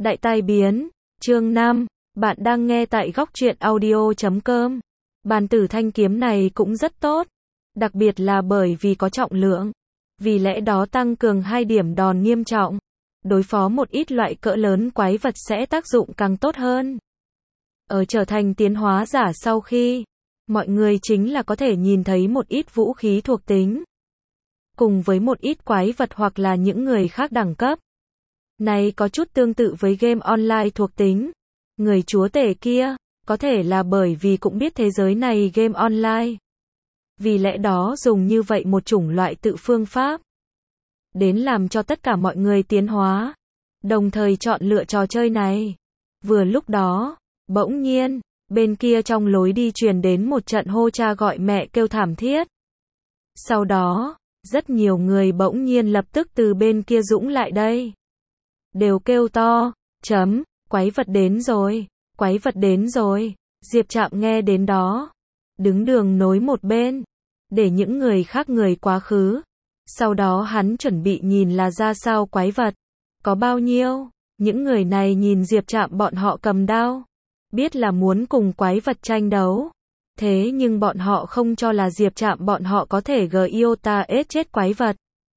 Đại tai biến, chương 5, bạn đang nghe tại góc truyện audio.com. Bàn tử thanh kiếm này cũng rất tốt, đặc biệt là bởi vì có trọng lượng. Vì lẽ đó tăng cường 2 điểm đòn nghiêm trọng. Đối phó một ít loại cỡ lớn quái vật sẽ tác dụng càng tốt hơn. Ở trở thành tiến hóa giả sau khi, mọi người chính là có thể nhìn thấy một ít vũ khí thuộc tính. Cùng với một ít quái vật hoặc là những người khác đẳng cấp. Này có chút tương tự với game online thuộc tính. Người chúa tể kia, có thể là bởi vì cũng biết thế giới này game online. Vì lẽ đó dùng như vậy một chủng loại tự phương pháp. Đến làm cho tất cả mọi người tiến hóa. Đồng thời chọn lựa trò chơi này. Vừa lúc đó, bỗng nhiên, bên kia trong lối đi truyền đến một trận hô cha gọi mẹ kêu thảm thiết. Sau đó, rất nhiều người bỗng nhiên lập tức từ bên kia dũng lại đây. Đều kêu to, quái vật đến rồi, quái vật đến rồi. Diệp Trạm nghe đến đó, đứng đường nối một bên, để những người khác người quá khứ. Sau đó hắn chuẩn bị nhìn là ra sao quái vật, có bao nhiêu. Những người này nhìn Diệp Trạm bọn họ cầm đao, biết là muốn cùng quái vật tranh đấu. Thế nhưng bọn họ không cho là Diệp Trạm bọn họ có thể giota chết quái vật.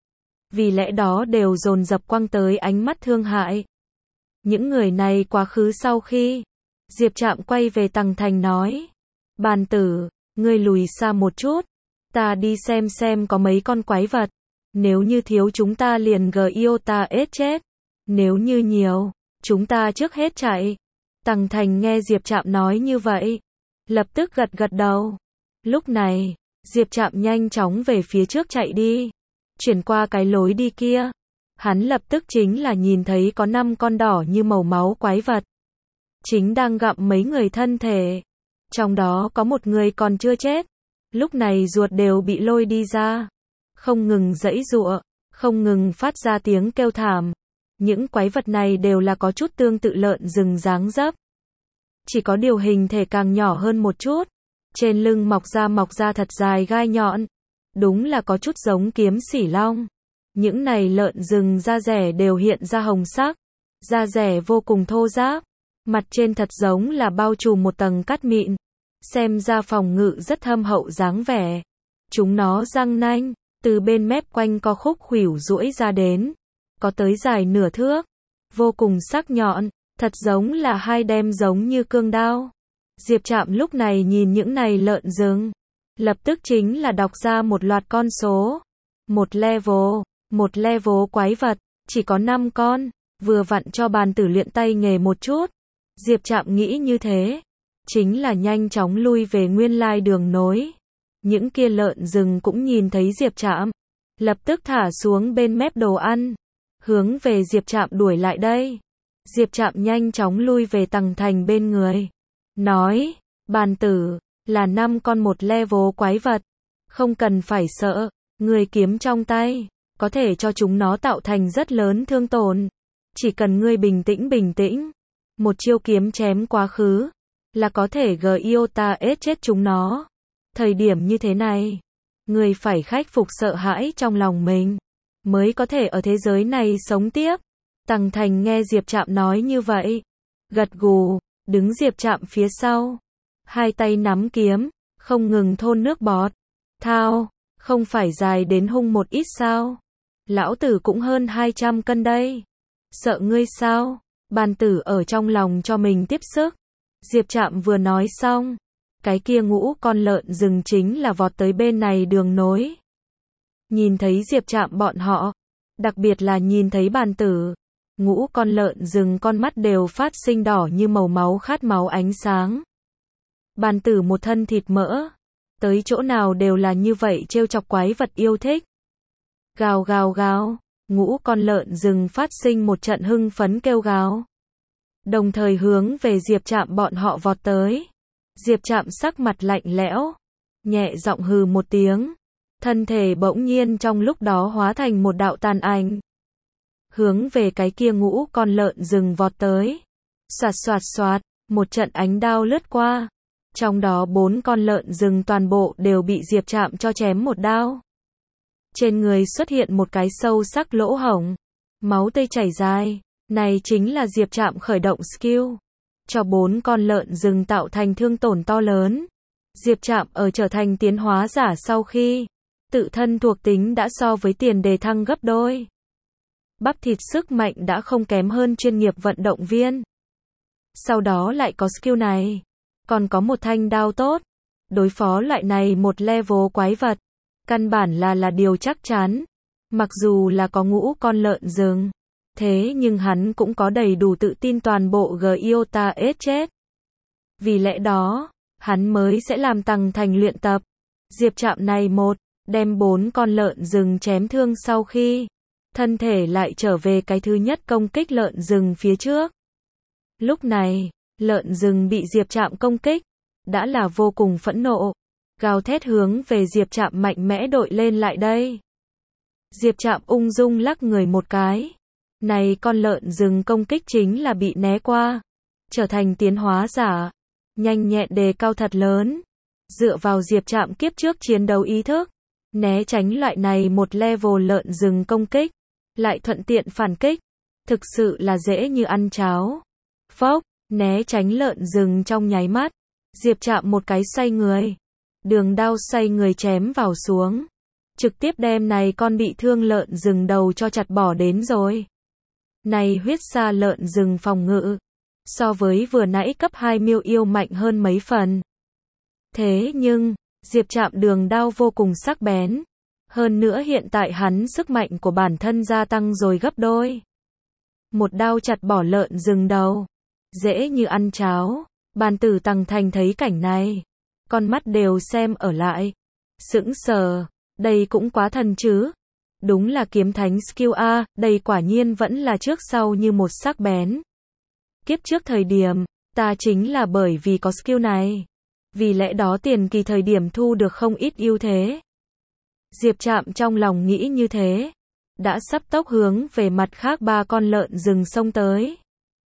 Vì lẽ đó đều dồn dập quăng tới ánh mắt thương hại. Những người này quá khứ sau khi, Diệp Trạm quay về Tằng Thành nói. Bàn tử, ngươi lùi xa một chút, ta đi xem có mấy con quái vật. Nếu như thiếu chúng ta liền giota chết. Nếu như nhiều, chúng ta trước hết chạy. Tằng Thành nghe Diệp Trạm nói như vậy, lập tức gật đầu. Lúc này, Diệp Trạm nhanh chóng về phía trước chạy đi. Chuyển qua cái lối đi kia. Hắn lập tức chính là nhìn thấy có 5 con đỏ như màu máu quái vật. Chính đang gặm mấy người thân thể. Trong đó có một người còn chưa chết. Lúc này ruột đều bị lôi đi ra. Không ngừng giãy giụa, không ngừng phát ra tiếng kêu thảm. Những quái vật này đều là có chút tương tự lợn rừng dáng dấp. Chỉ có điều hình thể càng nhỏ hơn một chút. Trên lưng mọc ra thật dài gai nhọn. Đúng là có chút giống kiếm xỉ long. Những này lợn rừng da rẻ đều hiện ra hồng sắc. Da rẻ vô cùng thô ráp. Mặt trên thật giống là bao trùm một tầng cát mịn. Xem ra phòng ngự rất thâm hậu dáng vẻ. Chúng nó răng nanh, từ bên mép quanh co khúc khuỷu duỗi ra đến. Có tới dài nửa thước. Vô cùng sắc nhọn, thật giống là hai đem giống như cương đao. Diệp Trạm lúc này nhìn những này lợn rừng. Lập tức chính là đọc ra một loạt con số. Một level quái vật, chỉ có 5 con, vừa vặn cho bàn tử luyện tay nghề một chút. Diệp Trạm nghĩ như thế, chính là nhanh chóng lui về nguyên lai đường nối. Những kia lợn rừng cũng nhìn thấy Diệp Trạm, lập tức thả xuống bên mép đồ ăn, hướng về Diệp Trạm đuổi lại đây. Diệp Trạm nhanh chóng lui về Tằng Thành bên người, nói, bàn tử, là 5 con một level quái vật, không cần phải sợ, người kiếm trong tay, có thể cho chúng nó tạo thành rất lớn thương tổn. Chỉ cần ngươi bình tĩnh, một chiêu kiếm chém quá khứ, là có thể giota chết chúng nó. Thời điểm như thế này, ngươi phải khắc phục sợ hãi trong lòng mình, mới có thể ở thế giới này sống tiếp. Tằng Thành nghe Diệp Trạm nói như vậy, gật gù, đứng Diệp Trạm phía sau. Hai tay nắm kiếm, không ngừng thôn nước bọt. Thao, không phải dài đến hung một ít sao? Lão tử cũng hơn 200 cân đây. Sợ ngươi sao? Bàn tử ở trong lòng cho mình tiếp sức. Diệp Trạm vừa nói xong, cái kia 5 con lợn rừng chính là vọt tới bên này đường nối. Nhìn thấy Diệp Trạm bọn họ, đặc biệt là nhìn thấy bàn tử, 5 con lợn rừng con mắt đều phát sinh đỏ như màu máu khát máu ánh sáng. Bàn tử một thân thịt mỡ, tới chỗ nào đều là như vậy trêu chọc quái vật yêu thích. Gào gào gào, 5 con lợn rừng phát sinh một trận hưng phấn kêu gào. Đồng thời hướng về Diệp Trạm bọn họ vọt tới. Diệp Trạm sắc mặt lạnh lẽo, nhẹ giọng hừ một tiếng. Thân thể bỗng nhiên trong lúc đó hóa thành một đạo tàn ảnh. Hướng về cái kia 5 con lợn rừng vọt tới. Xoạt, một trận ánh đao lướt qua. Trong đó 4 con lợn rừng toàn bộ đều bị Diệp Trạm cho chém một đao. Trên người xuất hiện một cái sâu sắc lỗ hổng. Máu tươi chảy dài. Này chính là Diệp Trạm khởi động skill, cho 4 con lợn rừng tạo thành thương tổn to lớn. Diệp Trạm ở trở thành tiến hóa giả sau khi tự thân thuộc tính đã so với tiền đề thăng gấp đôi. Bắp thịt sức mạnh đã không kém hơn chuyên nghiệp vận động viên. Sau đó lại có skill này, còn có một thanh đao tốt. Đối phó loại này một level quái vật, căn bản là điều chắc chắn. Mặc dù là có 5 con lợn rừng, thế nhưng hắn cũng có đầy đủ tự tin toàn bộ Giota S chết. Vì lẽ đó, hắn mới sẽ làm Tằng Thành luyện tập. Diệp Trạm này đem 4 con lợn rừng chém thương sau khi thân thể lại trở về cái thứ nhất công kích lợn rừng phía trước. Lúc này, lợn rừng bị Diệp Trạm công kích, đã là vô cùng phẫn nộ, gào thét hướng về Diệp Trạm mạnh mẽ đội lên lại đây. Diệp Trạm ung dung lắc người một cái. Này con lợn rừng công kích chính là bị né qua, trở thành tiến hóa giả, nhanh nhẹn đề cao thật lớn. Dựa vào Diệp Trạm kiếp trước chiến đấu ý thức, né tránh loại này một level lợn rừng công kích, lại thuận tiện phản kích, thực sự là dễ như ăn cháo. Phốc, né tránh lợn rừng trong nháy mắt, Diệp Trạm một cái xoay người, đường đao xoay người chém vào xuống, trực tiếp đem này con bị thương lợn rừng đầu cho chặt bỏ đến rồi. Này huyết sa lợn rừng phòng ngự, so với vừa nãy cấp 2 miêu yêu mạnh hơn mấy phần. Thế nhưng, Diệp Trạm đường đao vô cùng sắc bén. Hơn nữa hiện tại hắn sức mạnh của bản thân gia tăng rồi gấp đôi. Một đao chặt bỏ lợn rừng đầu, dễ như ăn cháo. Bàn tử Tằng Thành thấy cảnh này, con mắt đều xem ở lại. Sững sờ, đây cũng quá thần chứ. Đúng là kiếm thánh skill A, đây quả nhiên vẫn là trước sau như một sắc bén. Kiếp trước thời điểm, ta chính là bởi vì có skill này. Vì lẽ đó tiền kỳ thời điểm thu được không ít ưu thế. Diệp Trạm trong lòng nghĩ như thế, đã sắp tốc hướng về mặt khác 3 con lợn rừng xông tới.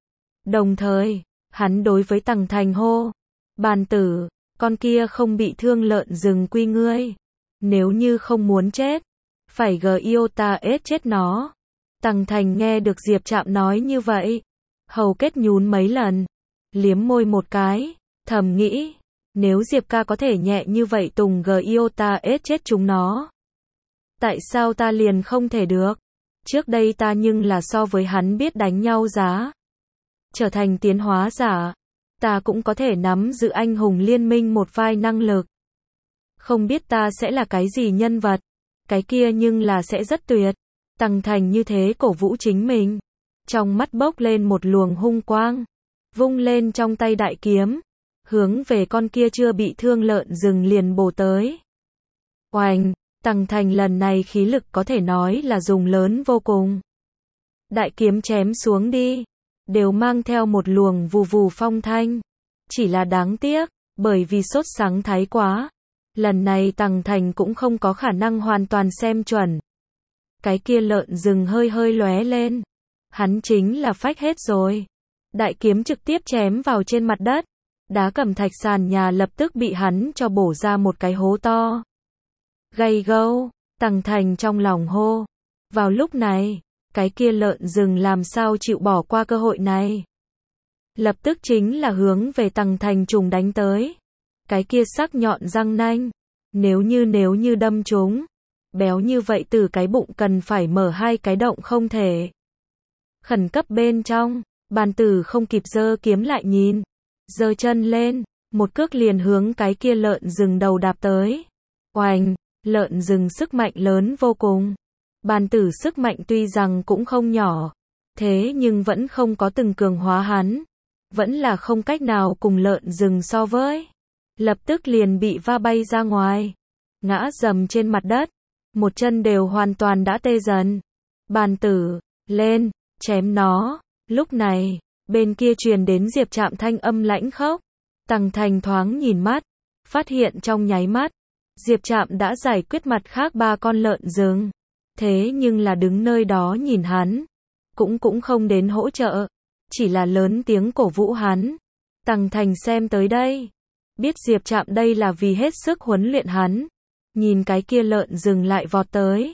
Đồng thời, hắn đối với Tằng Thành hô, bàn tử, con kia không bị thương lợn rừng quy ngươi. Nếu như không muốn chết, phải Giota S chết nó. Tằng Thành nghe được Diệp Trạm nói như vậy, hầu kết nhún mấy lần, liếm môi một cái, thầm nghĩ, nếu Diệp ca có thể nhẹ như vậy tùng Giota S chết chúng nó, tại sao ta liền không thể được? Trước đây ta nhưng là so với hắn biết đánh nhau giá. Trở thành tiến hóa giả, ta cũng có thể nắm giữ anh hùng liên minh một vai năng lực. Không biết ta sẽ là cái gì nhân vật, cái kia nhưng là sẽ rất tuyệt. Tằng Thành như thế cổ vũ chính mình, trong mắt bốc lên một luồng hung quang, vung lên trong tay đại kiếm, hướng về con kia chưa bị thương lợn rừng liền bổ tới. Oành, Tằng Thành lần này khí lực có thể nói là dùng lớn vô cùng. Đại kiếm chém xuống đi, đều mang theo một luồng vù vù phong thanh. Chỉ là đáng tiếc, bởi vì sốt sắng thái quá, lần này Tằng Thành cũng không có khả năng hoàn toàn xem chuẩn. Cái kia lợn rừng hơi hơi lóe lên, hắn chính là phách hết rồi. Đại kiếm trực tiếp chém vào trên mặt đất, đá cẩm thạch sàn nhà lập tức bị hắn cho bổ ra một cái hố to. Gay gâu, Tằng Thành trong lòng hô. Vào lúc này, cái kia lợn rừng làm sao chịu bỏ qua cơ hội này. Lập tức chính là hướng về Tằng Thành trùng đánh tới. Cái kia sắc nhọn răng nanh, nếu như đâm trúng, béo như vậy từ cái bụng cần phải mở 2 cái động không thể. Khẩn cấp bên trong, bàn tử không kịp giơ kiếm lại nhìn, giơ chân lên, một cước liền hướng cái kia lợn rừng đầu đạp tới. Oành, lợn rừng sức mạnh lớn vô cùng. Bàn tử sức mạnh tuy rằng cũng không nhỏ, thế nhưng vẫn không có từng cường hóa hắn, vẫn là không cách nào cùng lợn rừng so với. Lập tức liền bị va bay ra ngoài, ngã dầm trên mặt đất, một chân đều hoàn toàn đã tê dần. Bàn tử, lên, chém nó. Lúc này, bên kia truyền đến Diệp Trạm thanh âm lãnh khốc. Tằng Thành thoáng nhìn mắt, phát hiện trong nháy mắt, Diệp Trạm đã giải quyết mặt khác 3 con lợn rừng. Thế nhưng là đứng nơi đó nhìn hắn, cũng không đến hỗ trợ, chỉ là lớn tiếng cổ vũ hắn. Tằng Thành xem tới đây, biết Diệp Trạm đây là vì hết sức huấn luyện hắn. Nhìn cái kia lợn rừng lại vọt tới,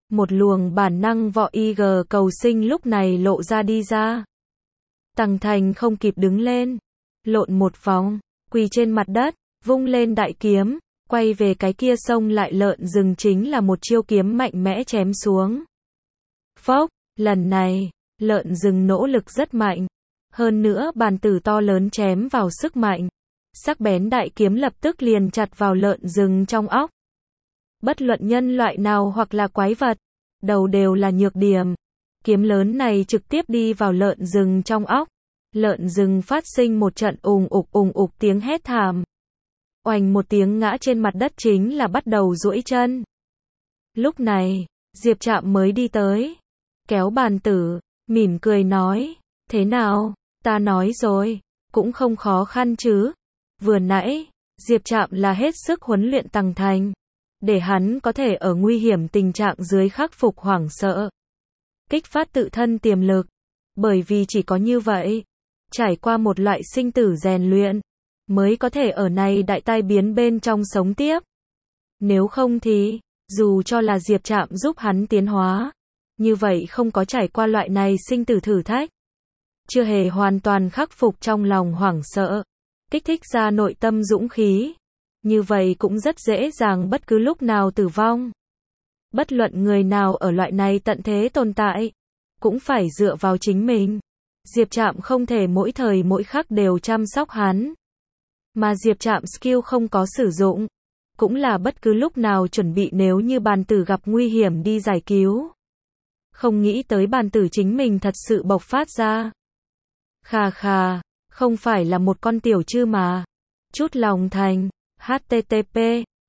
Một luồng bản năng võ IG cầu sinh lúc này lộ ra đi ra. Tằng Thành không kịp đứng lên, lộn một vòng, quỳ trên mặt đất, vung lên đại kiếm, quay về cái kia xông lại lợn rừng chính là một chiêu kiếm mạnh mẽ chém xuống. Phốc, lần này, lợn rừng nỗ lực rất mạnh. Hơn nữa bàn tử to lớn chém vào sức mạnh. Sắc bén đại kiếm lập tức liền chặt vào lợn rừng trong óc. Bất luận nhân loại nào hoặc là quái vật, đầu đều là nhược điểm. Kiếm lớn này trực tiếp đi vào lợn rừng trong óc. Lợn rừng phát sinh một trận ùng ục tiếng hét thảm. Oành một tiếng ngã trên mặt đất chính là bắt đầu duỗi chân. Lúc này, Diệp Trạm mới đi tới, kéo bàn tử, mỉm cười nói, thế nào, ta nói rồi, cũng không khó khăn chứ. Vừa nãy, Diệp Trạm là hết sức huấn luyện Tằng Thành, để hắn có thể ở nguy hiểm tình trạng dưới khắc phục hoảng sợ, kích phát tự thân tiềm lực, bởi vì chỉ có như vậy, trải qua một loại sinh tử rèn luyện, mới có thể ở này đại tai biến bên trong sống tiếp. Nếu không thì, dù cho là Diệp Trạm giúp hắn tiến hóa, như vậy không có trải qua loại này sinh tử thử thách, chưa hề hoàn toàn khắc phục trong lòng hoảng sợ, kích thích ra nội tâm dũng khí, như vậy cũng rất dễ dàng bất cứ lúc nào tử vong. Bất luận người nào ở loại này tận thế tồn tại, cũng phải dựa vào chính mình. Diệp Trạm không thể mỗi thời mỗi khắc đều chăm sóc hắn. Mà Diệp Trạm skill không có sử dụng, cũng là bất cứ lúc nào chuẩn bị nếu như bàn tử gặp nguy hiểm đi giải cứu. Không nghĩ tới bàn tử chính mình thật sự bộc phát ra. Khà khà, không phải là một con tiểu chư mà. Chút lòng thành, http,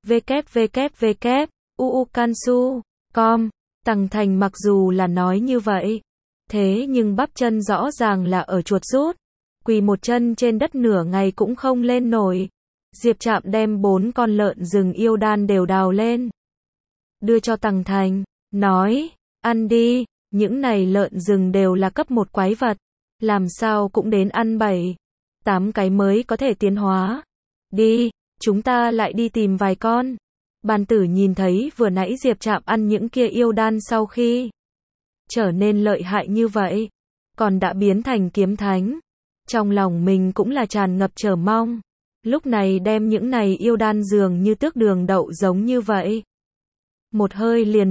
www.uukansu.com. Tằng Thành mặc dù là nói như vậy, thế nhưng bắp chân rõ ràng là ở chuột rút. Quỳ một chân trên đất nửa ngày cũng không lên nổi. Diệp Trạm đem 4 con lợn rừng yêu đan đều đào lên, đưa cho Tằng Thành, nói, ăn đi, những này lợn rừng đều là cấp 1 quái vật, làm sao cũng đến ăn 7-8 cái mới có thể tiến hóa. Đi, chúng ta lại đi tìm vài con. Bàn tử nhìn thấy vừa nãy Diệp Trạm ăn những kia yêu đan sau khi trở nên lợi hại như vậy, còn đã biến thành kiếm thánh. Trong lòng mình cũng là tràn ngập chờ mong. Lúc này đem những này yêu đan dường như tước đường đậu giống như vậy. Một hơi liền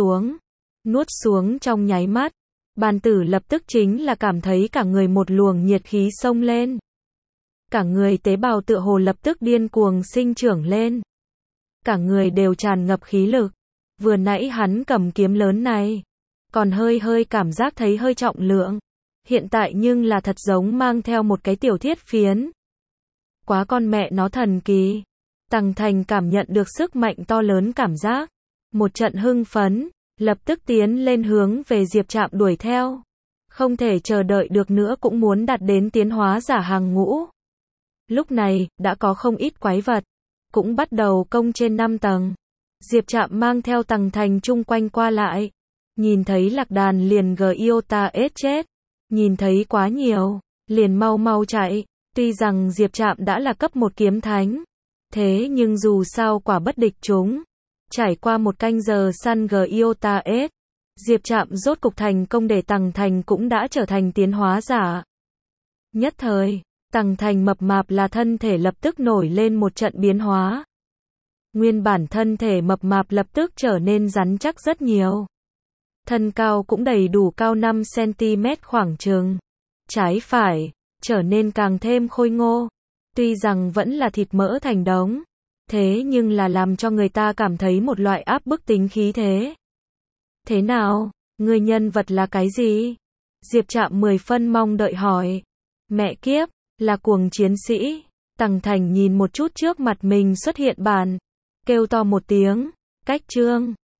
nuốt xuống trong nháy mắt. Bàn tử lập tức chính là cảm thấy cả người một luồng nhiệt khí xông lên. Cả người tế bào tựa hồ lập tức điên cuồng sinh trưởng lên. Cả người đều tràn ngập khí lực. Vừa nãy hắn cầm kiếm lớn này, còn hơi cảm giác thấy hơi trọng lượng. Hiện tại nhưng là thật giống mang theo một cái tiểu thiết phiến. Quá con mẹ nó thần kỳ. Tằng Thành cảm nhận được sức mạnh to lớn cảm giác. Một trận hưng phấn, lập tức tiến lên hướng về Diệp Trạm đuổi theo. Không thể chờ đợi được nữa cũng muốn đạt đến tiến hóa giả hàng ngũ. Lúc này, đã có không ít quái vật, cũng bắt đầu công trên 5 tầng. Diệp Trạm mang theo Tằng Thành chung quanh qua lại. Nhìn thấy lạc đàn liền Giota chết. Nhìn thấy quá nhiều, liền mau chạy. Tuy rằng Diệp Trạm đã là cấp 1 kiếm thánh, thế nhưng dù sao quả bất địch chúng. Trải qua một canh giờ săn Giota Diệp Trạm rốt cục thành công để Tằng Thành cũng đã trở thành tiến hóa giả. Nhất thời, Tằng Thành mập mạp là thân thể lập tức nổi lên một trận biến hóa. Nguyên bản thân thể mập mạp lập tức trở nên rắn chắc rất nhiều. Thân cao cũng đầy đủ cao 5 cm khoảng chừng. Trái phải, trở nên càng thêm khôi ngô. Tuy rằng vẫn là thịt mỡ thành đống, thế nhưng là làm cho người ta cảm thấy một loại áp bức tính khí thế. Thế nào, người nhân vật là cái gì? Diệp Trạm 10 phân mong đợi hỏi. Mẹ kiếp, là cuồng chiến sĩ. Tằng Thành nhìn một chút trước mặt mình xuất hiện bàn, kêu to một tiếng, cách chương.